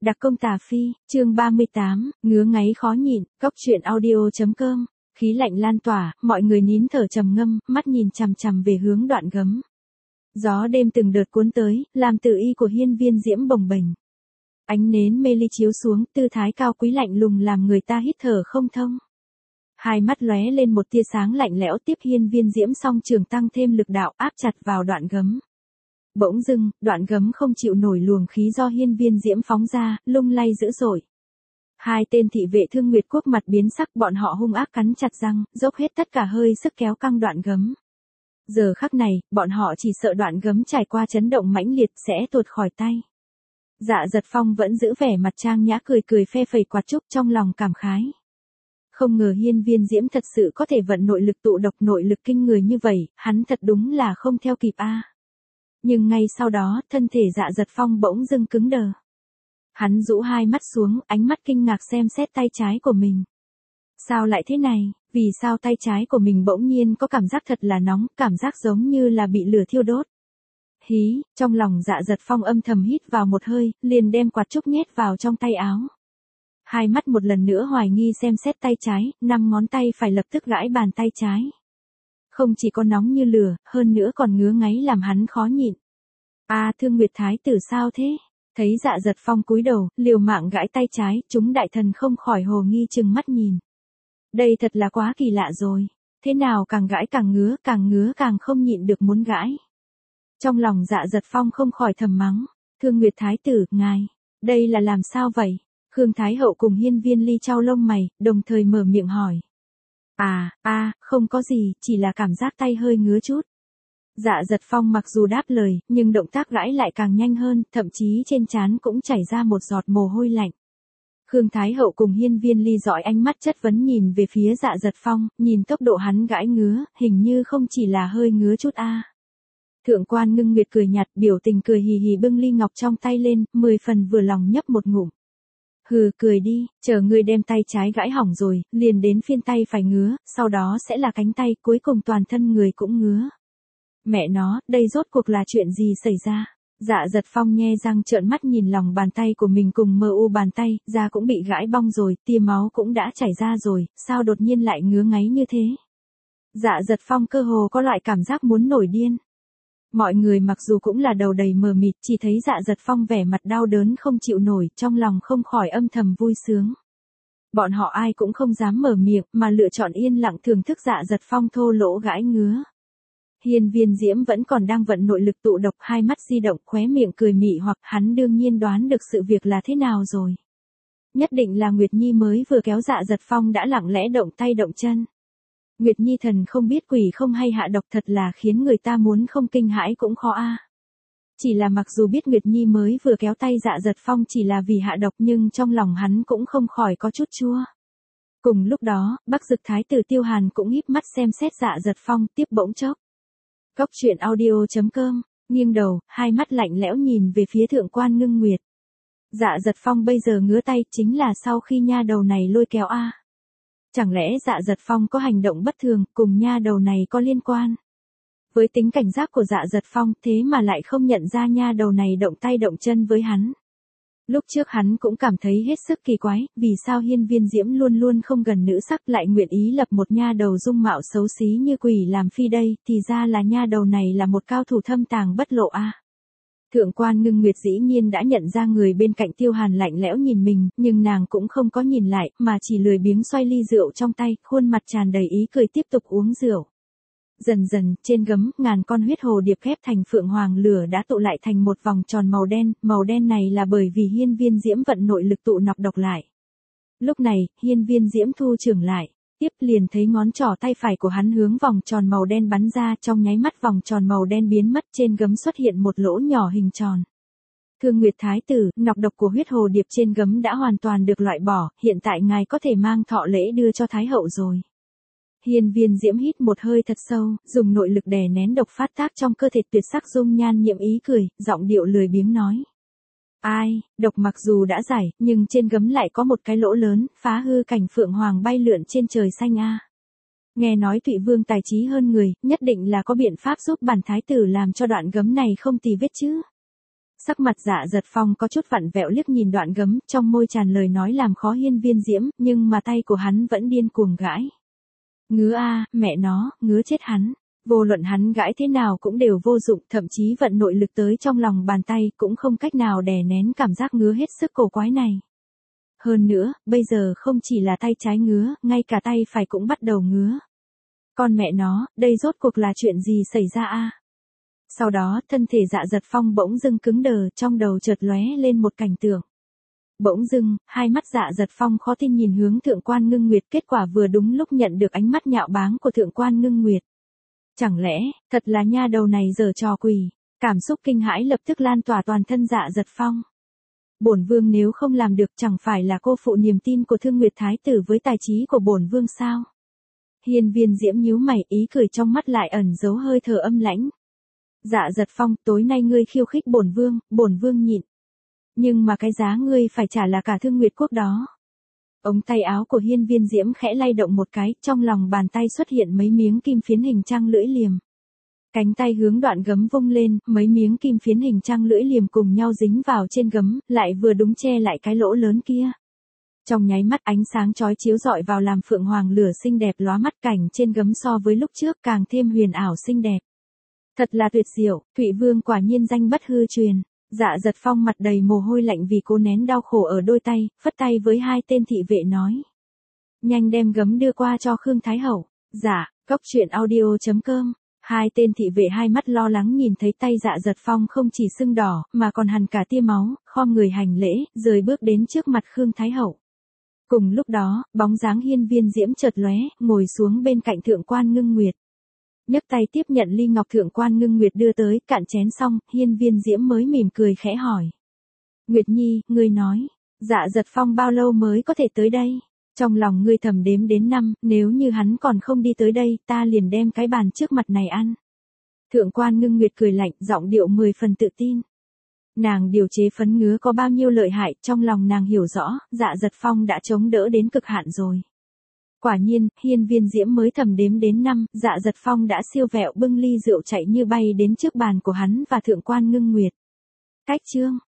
Đặc công tà phi, chương 38, ngứa ngáy khó nhịn, cóc truyện audio.com, khí lạnh lan tỏa, mọi người nín thở trầm ngâm, mắt nhìn chằm chằm về hướng Đoạn Gấm. Gió đêm từng đợt cuốn tới, làm tử y của Hiên Viên Diễm bồng bềnh. Ánh nến mê ly chiếu xuống, tư thái cao quý lạnh lùng làm người ta hít thở không thông. Hai mắt lóe lên một tia sáng lạnh lẽo, tiếp Hiên Viên Diễm song trường tăng thêm lực đạo áp chặt vào Đoạn Gấm. Bỗng dưng, Đoạn Gấm không chịu nổi luồng khí do Hiên Viên Diễm phóng ra, lung lay dữ dội. Hai tên thị vệ Thương Nguyệt Quốc mặt biến sắc, bọn họ hung ác cắn chặt răng, dốc hết tất cả hơi sức kéo căng Đoạn Gấm. Giờ khắc này, bọn họ chỉ sợ Đoạn Gấm trải qua chấn động mãnh liệt sẽ tuột khỏi tay. Dạ Giật Phong vẫn giữ vẻ mặt trang nhã cười cười phe phẩy quạt trúc, trong lòng cảm khái. Không ngờ Hiên Viên Diễm thật sự có thể vận nội lực tụ độc, nội lực kinh người như vậy, hắn thật đúng là không theo kịp a. Nhưng ngay sau đó, thân thể Dạ Giật Phong bỗng dưng cứng đờ. Hắn rũ hai mắt xuống, ánh mắt kinh ngạc xem xét tay trái của mình. Sao lại thế này, vì sao tay trái của mình bỗng nhiên có cảm giác thật là nóng, cảm giác giống như là bị lửa thiêu đốt. Hí, trong lòng Dạ Giật Phong âm thầm hít vào một hơi, liền đem quạt trúc nhét vào trong tay áo. Hai mắt một lần nữa hoài nghi xem xét tay trái, 5 ngón tay phải lập tức gãi bàn tay trái. Không chỉ có nóng như lửa, hơn nữa còn ngứa ngáy làm hắn khó nhịn. Thương Nguyệt Thái tử sao thế? Thấy Dạ Giật Phong cúi đầu, liều mạng gãi tay trái, chúng đại thần không khỏi hồ nghi chừng mắt nhìn. Đây thật là quá kỳ lạ rồi. Thế nào càng gãi càng ngứa càng không nhịn được muốn gãi. Trong lòng Dạ Giật Phong không khỏi thầm mắng. Thương Nguyệt Thái tử, ngài, đây là làm sao vậy? Khương Thái hậu cùng Hiên Viên Ly chau lông mày, đồng thời mở miệng hỏi. Không có gì, chỉ là cảm giác tay hơi ngứa chút. Dạ Giật Phong mặc dù đáp lời, nhưng động tác gãi lại càng nhanh hơn, thậm chí trên trán cũng chảy ra một giọt mồ hôi lạnh. Khương Thái hậu cùng Hiên Viên Ly dõi ánh mắt chất vấn nhìn về phía Dạ Giật Phong, nhìn tốc độ hắn gãi ngứa, hình như không chỉ là hơi ngứa chút a. Thượng quan Ngưng Nguyệt cười nhạt, biểu tình cười hì hì bưng ly ngọc trong tay lên, 10 phần vừa lòng nhấp một ngụm. Hừ, cười đi, chờ ngươi đem tay trái gãi hỏng rồi, liền đến phiên tay phải ngứa, sau đó sẽ là cánh tay, cuối cùng toàn thân người cũng ngứa. Mẹ nó, đây rốt cuộc là chuyện gì xảy ra? Dạ Giật Phong nhe răng trợn mắt nhìn lòng bàn tay của mình cùng mờ u bàn tay, da cũng bị gãi bong rồi, tia máu cũng đã chảy ra rồi, sao đột nhiên lại ngứa ngáy như thế? Dạ Giật Phong cơ hồ có loại cảm giác muốn nổi điên. Mọi người mặc dù cũng là đầu đầy mờ mịt, chỉ thấy Dạ Giật Phong vẻ mặt đau đớn không chịu nổi, trong lòng không khỏi âm thầm vui sướng. Bọn họ ai cũng không dám mở miệng, mà lựa chọn yên lặng thưởng thức Dạ Giật Phong thô lỗ gãi ngứa. Hiên Viên Diễm vẫn còn đang vận nội lực tụ độc, hai mắt di động, khóe miệng cười mị hoặc, hắn đương nhiên đoán được sự việc là thế nào rồi. Nhất định là Nguyệt Nhi mới vừa kéo Dạ Giật Phong đã lặng lẽ động tay động chân. Nguyệt Nhi thần không biết quỷ không hay hạ độc, thật là khiến người ta muốn không kinh hãi cũng khó a. Chỉ là mặc dù biết Nguyệt Nhi mới vừa kéo tay Dạ Giật Phong chỉ là vì hạ độc, nhưng trong lòng hắn cũng không khỏi có chút chua. Cùng lúc đó, Bắc Dực Thái tử Tiêu Hàn cũng híp mắt xem xét Dạ Giật Phong, tiếp bỗng chốc. Cóc truyện audio.com, nghiêng đầu, hai mắt lạnh lẽo nhìn về phía thượng quan Ngưng Nguyệt. Dạ Giật Phong bây giờ ngứa tay chính là sau khi nha đầu này lôi kéo a. Chẳng lẽ Dạ Giật Phong có hành động bất thường, cùng nha đầu này có liên quan? Với tính cảnh giác của Dạ Giật Phong, thế mà lại không nhận ra nha đầu này động tay động chân với hắn. Lúc trước hắn cũng cảm thấy hết sức kỳ quái, vì sao Hiên Viên Diễm luôn luôn không gần nữ sắc lại nguyện ý lập một nha đầu dung mạo xấu xí như quỷ làm phi đây, thì ra là nha đầu này là một cao thủ thâm tàng bất lộ a. Thượng quan Ngưng Nguyệt dĩ nhiên đã nhận ra người bên cạnh Tiêu Hàn lạnh lẽo nhìn mình, nhưng nàng cũng không có nhìn lại, mà chỉ lười biếng xoay ly rượu trong tay, khuôn mặt tràn đầy ý cười tiếp tục uống rượu. Dần dần, trên gấm, ngàn con huyết hồ điệp khép thành phượng hoàng lửa đã tụ lại thành một vòng tròn màu đen này là bởi vì Hiên Viên Diễm vận nội lực tụ nọc độc lại. Lúc này, Hiên Viên Diễm thu trưởng lại, tiếp liền thấy ngón trỏ tay phải của hắn hướng vòng tròn màu đen bắn ra, trong nháy mắt vòng tròn màu đen biến mất, trên gấm xuất hiện một lỗ nhỏ hình tròn. Thương Nguyệt Thái tử, nọc độc của huyết hồ điệp trên gấm đã hoàn toàn được loại bỏ, hiện tại ngài có thể mang thọ lễ đưa cho Thái hậu rồi. Hiên Viên Diễm hít một hơi thật sâu, dùng nội lực đè nén độc phát tác trong cơ thể, tuyệt sắc dung nhan nhiễm ý cười, giọng điệu lười biếng nói. Độc mặc dù đã giải, nhưng trên gấm lại có một cái lỗ lớn, phá hư cảnh phượng hoàng bay lượn trên trời xanh a. Nghe nói Thụy Vương tài trí hơn người, nhất định là có biện pháp giúp bản thái tử làm cho đoạn gấm này không tì vết chứ. Sắc mặt Dạ Dật Phong có chút vặn vẹo liếc nhìn Đoạn Gấm, trong môi tràn lời nói làm khó Hiên Viên Diễm, nhưng mà tay của hắn vẫn điên cuồng gãi. Ngứa a, mẹ nó, ngứa chết hắn. Vô luận hắn gãi thế nào cũng đều vô dụng, thậm chí vận nội lực tới trong lòng bàn tay cũng không cách nào đè nén cảm giác ngứa hết sức cổ quái này. Hơn nữa, bây giờ không chỉ là tay trái ngứa, ngay cả tay phải cũng bắt đầu ngứa. Con mẹ nó, đây rốt cuộc là chuyện gì xảy ra a? Sau đó, thân thể Dạ Dật Phong bỗng dưng cứng đờ, trong đầu chợt lóe lên một cảnh tượng. Bỗng dưng, hai mắt Dạ Dật Phong khó tin nhìn hướng Thượng Quan Ngưng Nguyệt, kết quả vừa đúng lúc nhận được ánh mắt nhạo báng của Thượng Quan Ngưng Nguyệt. Chẳng lẽ, thật là nha đầu này giở trò quỷ? Cảm xúc kinh hãi lập tức lan tỏa toàn thân Dạ Dật Phong. Bổn vương nếu không làm được chẳng phải là cô phụ niềm tin của Thương Nguyệt Thái tử với tài trí của bổn vương sao? Hiên Viên Diễm nhíu mày, ý cười trong mắt lại ẩn giấu hơi thở âm lãnh. Dạ Dật Phong, tối nay ngươi khiêu khích bổn vương nhịn. Nhưng mà cái giá ngươi phải trả là cả Thương Nguyệt quốc đó. Ống tay áo của Hiên Viên Diễm khẽ lay động một cái, trong lòng bàn tay xuất hiện mấy miếng kim phiến hình trăng lưỡi liềm. Cánh tay hướng Đoạn Gấm vung lên, mấy miếng kim phiến hình trăng lưỡi liềm cùng nhau dính vào trên gấm, lại vừa đúng che lại cái lỗ lớn kia. Trong nháy mắt ánh sáng chói chiếu rọi vào làm phượng hoàng lửa xinh đẹp lóa mắt, cảnh trên gấm so với lúc trước càng thêm huyền ảo xinh đẹp. Thật là tuyệt diệu, Thụy Vương quả nhiên danh bất hư truyền. Dạ Dật Phong mặt đầy mồ hôi lạnh vì cố nén đau khổ ở đôi tay, phất tay với hai tên thị vệ nói. Nhanh đem gấm đưa qua cho Khương Thái Hậu. Dạ, coctruyện.audio.com. Hai tên thị vệ hai mắt lo lắng nhìn thấy tay Dạ Dật Phong không chỉ sưng đỏ, mà còn hằn cả tia máu, khom người hành lễ, rời bước đến trước mặt Khương Thái Hậu. Cùng lúc đó, bóng dáng Hiên Viên Diễm chợt lóe, ngồi xuống bên cạnh Thượng Quan Ngưng Nguyệt. Nhấc tay tiếp nhận ly ngọc Thượng Quan Ngưng Nguyệt đưa tới, cạn chén xong, Hiên Viên Diễm mới mỉm cười khẽ hỏi. Nguyệt Nhi, ngươi nói, Dạ Dật Phong bao lâu mới có thể tới đây? Trong lòng ngươi thầm đếm đến 5, nếu như hắn còn không đi tới đây, ta liền đem cái bàn trước mặt này ăn. Thượng Quan Ngưng Nguyệt cười lạnh, giọng điệu 10 phần tự tin. Nàng điều chế phấn ngứa có bao nhiêu lợi hại, trong lòng nàng hiểu rõ, Dạ Dật Phong đã chống đỡ đến cực hạn rồi. Quả nhiên, Hiên Viên Diễm mới thầm đếm đến 5, Dạ Dật Phong đã siêu vẹo bưng ly rượu chạy như bay đến trước bàn của hắn và Thượng Quan Ngưng Nguyệt. Cách chương